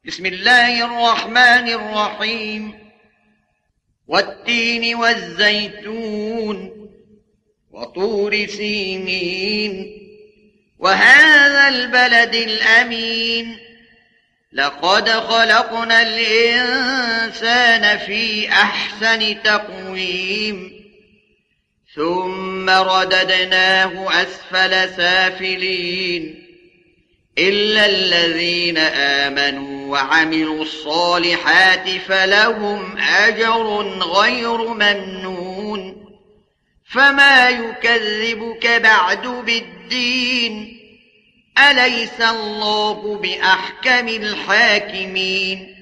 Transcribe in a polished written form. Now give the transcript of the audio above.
بسم الله الرحمن الرحيم. والتين والزيتون وطور سينين وهذا البلد الأمين لقد خلقنا الإنسان في أحسن تقويم ثم رددناه أسفل سافلين إلا الذين آمنوا وعملوا الصالحات فلهم أجر غير ممنون فما يكذبك بعد بالدين أليس الله بأحكم الحاكمين